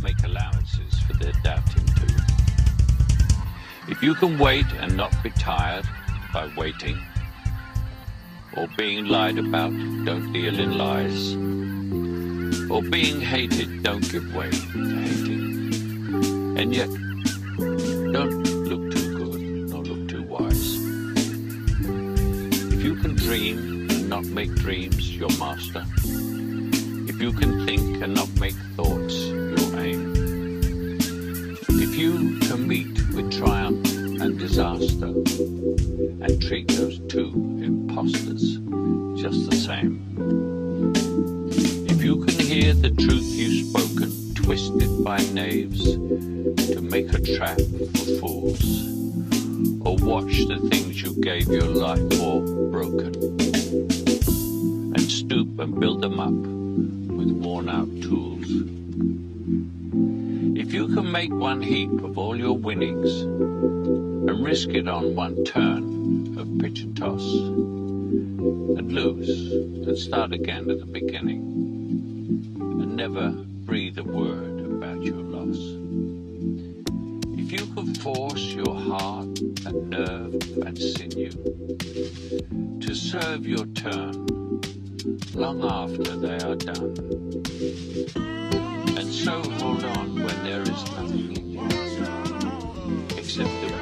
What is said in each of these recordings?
make allowances for their doubting too. If you can wait and not be tired by waiting, or being lied about, don't deal in lies, or being hated, don't give way to hating, and yet don't look too good nor look too wise. If you can dream and not make dreams your master, if you can think and not make thoughts your aim, if you can meet with triumph and disaster and treat those two impostors just the same, if you can hear the truth you've spoken twisted by knaves to make a trap for fools, or watch the things you gave your life for broken, and stoop and build them up with worn-out tools. If you can make one heap of all your winnings and risk it on one turn of pitch and toss, and lose and start again at the beginning, and never breathe a word about your loss. If you can force your heart and nerve and sinew to serve your turn long after they are done, and so hold on when there is nothing in you except the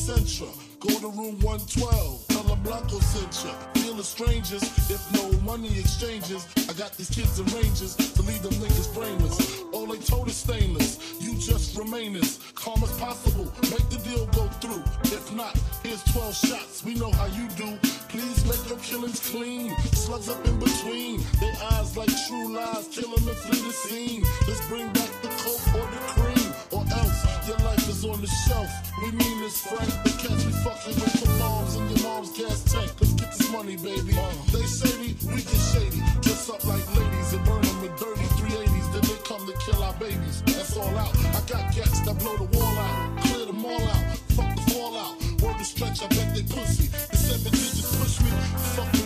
Centra. Go to room 112, tell them Blanco sent ya. Feel the strangers, if no money exchanges. I got these kids in ranges to leave them niggas brainless. All they told is stainless, you just remain as calm as possible. Make the deal go through. If not, here's 12 shots, we know how you do. Please make your killings clean. Slugs up in between, their eyes like true lies. Kill them and flee the scene. Let's bring back the coke or the cream, or else your life is on the shelf. We mean this, Frank. The cats be fucking with the moms in your mom's gas tank. Let's get this money, baby. They shady, we get shady. Dress up like ladies and burn them with dirty 380s. Then they come to kill our babies. That's all out. I got cats that blow the wall out. Clear them all out. Fuck the fallout. Word to stretch, I bet they pussy. The 7 digits push me. Fuck